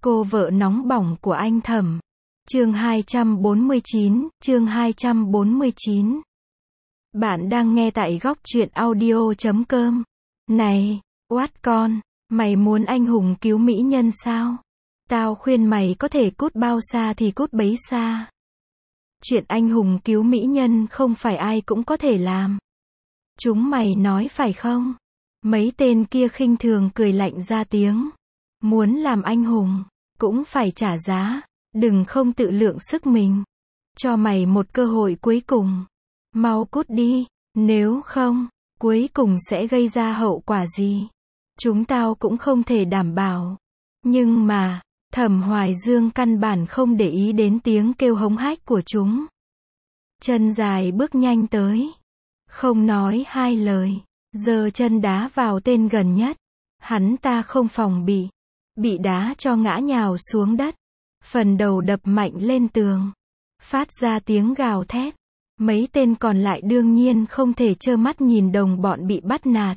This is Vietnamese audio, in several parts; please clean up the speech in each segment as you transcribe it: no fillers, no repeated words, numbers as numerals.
Cô vợ nóng bỏng của anh Thẩm. Chương 249, chương 249. Bạn đang nghe tại góc truyện audio.com. Này, oát con, mày muốn anh hùng cứu mỹ nhân sao? Tao khuyên mày có thể cút bao xa thì cút bấy xa. Chuyện anh hùng cứu mỹ nhân không phải ai cũng có thể làm. Chúng mày nói phải không? Mấy tên kia khinh thường cười lạnh ra tiếng. Muốn làm anh hùng, cũng phải trả giá. Đừng không tự lượng sức mình. Cho mày một cơ hội cuối cùng. Mau cút đi, nếu không, cuối cùng sẽ gây ra hậu quả gì? Chúng tao cũng không thể đảm bảo. Nhưng mà, Thẩm Hoài Dương căn bản không để ý đến tiếng kêu hống hách của chúng. Chân dài bước nhanh tới. Không nói hai lời, giơ chân đá vào tên gần nhất. Hắn ta không phòng bị đá cho ngã nhào xuống đất. Phần đầu đập mạnh lên tường, phát ra tiếng gào thét. Mấy tên còn lại đương nhiên không thể trơ mắt nhìn đồng bọn bị bắt nạt.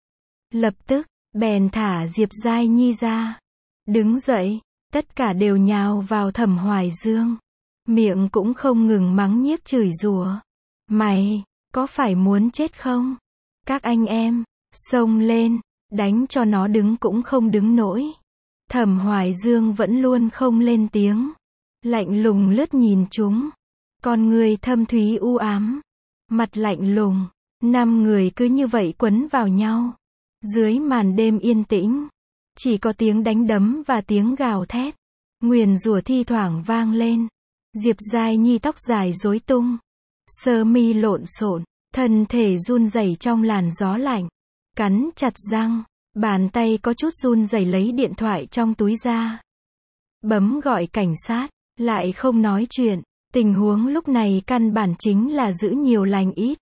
Lập tức, bèn thả Diệp Giai Nhi ra. Đứng dậy, tất cả đều nhào vào Thẩm Hoài Dương. Miệng cũng không ngừng mắng nhiếc chửi rủa. Mày, có phải muốn chết không? Các anh em, xông lên, đánh cho nó đứng cũng không đứng nổi. Thẩm Hoài Dương vẫn luôn không lên tiếng. Lạnh lùng lướt nhìn chúng. Con người thâm thúy u ám. Mặt lạnh lùng. 5 người cứ như vậy quấn vào nhau. Dưới màn đêm yên tĩnh. Chỉ có tiếng đánh đấm và tiếng gào thét. Nguyền rủa thi thoảng vang lên. Diệp Giai Nhi tóc dài rối tung. Sơ mi lộn xộn. Thân thể run rẩy trong làn gió lạnh. Cắn chặt răng. Bàn tay có chút run rẩy lấy điện thoại trong túi ra. Bấm gọi cảnh sát, lại không nói chuyện. Tình huống lúc này căn bản chính là giữ nhiều lành ít.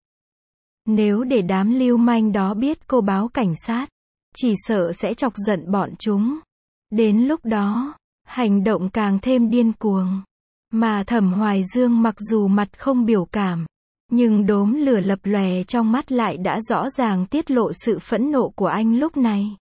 Nếu để đám lưu manh đó biết cô báo cảnh sát, chỉ sợ sẽ chọc giận bọn chúng. Đến lúc đó, hành động càng thêm điên cuồng. Mà Thẩm Hoài Dương mặc dù mặt không biểu cảm, nhưng đốm lửa lập lòe trong mắt lại đã rõ ràng tiết lộ sự phẫn nộ của anh lúc này.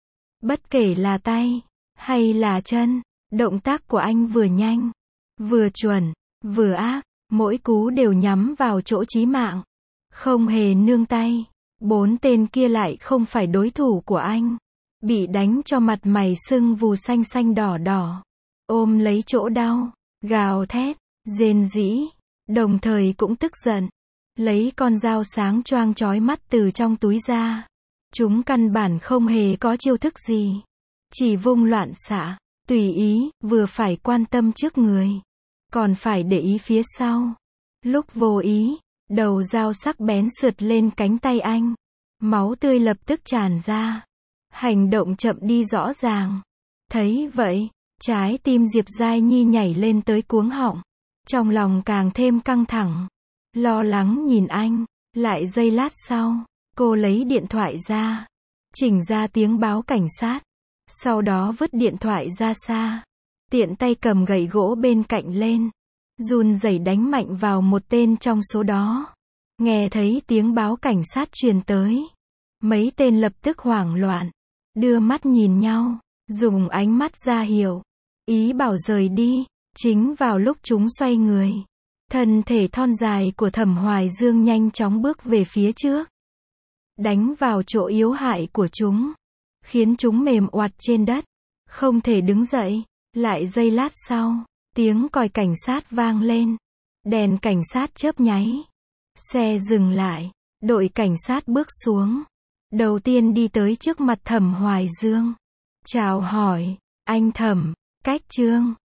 Bất kể là tay, hay là chân, động tác của anh vừa nhanh, vừa chuẩn, vừa ác, mỗi cú đều nhắm vào chỗ chí mạng. Không hề nương tay. 4 tên kia lại không phải đối thủ của anh. Bị đánh cho mặt mày sưng vù xanh xanh đỏ đỏ. Ôm lấy chỗ đau, gào thét, rên rỉ, đồng thời cũng tức giận. Lấy con dao sáng choang chói mắt từ trong túi ra. Chúng căn bản không hề có chiêu thức gì. Chỉ vung loạn xạ, tùy ý, vừa phải quan tâm trước người. Còn phải để ý phía sau. Lúc vô ý, đầu dao sắc bén sượt lên cánh tay anh. Máu tươi lập tức tràn ra. Hành động chậm đi rõ ràng. Thấy vậy, trái tim Diệp Giai Nhi nhảy lên tới cuống họng. Trong lòng càng thêm căng thẳng. Lo lắng nhìn anh. Lại giây lát sau, cô lấy điện thoại ra. Chỉnh ra tiếng báo cảnh sát. Sau đó vứt điện thoại ra xa. Tiện tay cầm gậy gỗ bên cạnh lên. Run rẩy đánh mạnh vào một tên trong số đó. Nghe thấy tiếng báo cảnh sát truyền tới. Mấy tên lập tức hoảng loạn. Đưa mắt nhìn nhau. Dùng ánh mắt ra hiệu. Ý bảo rời đi. Chính vào lúc chúng xoay người. Thân thể thon dài của Thẩm Hoài Dương nhanh chóng bước về phía trước. Đánh vào chỗ yếu hại của chúng. Khiến chúng mềm oặt trên đất. Không thể đứng dậy. Lại giây lát sau, tiếng còi cảnh sát vang lên. Đèn cảnh sát chớp nháy. Xe dừng lại. Đội cảnh sát bước xuống. Đầu tiên đi tới trước mặt Thẩm Hoài Dương. Chào hỏi, anh Thẩm, cách Trương.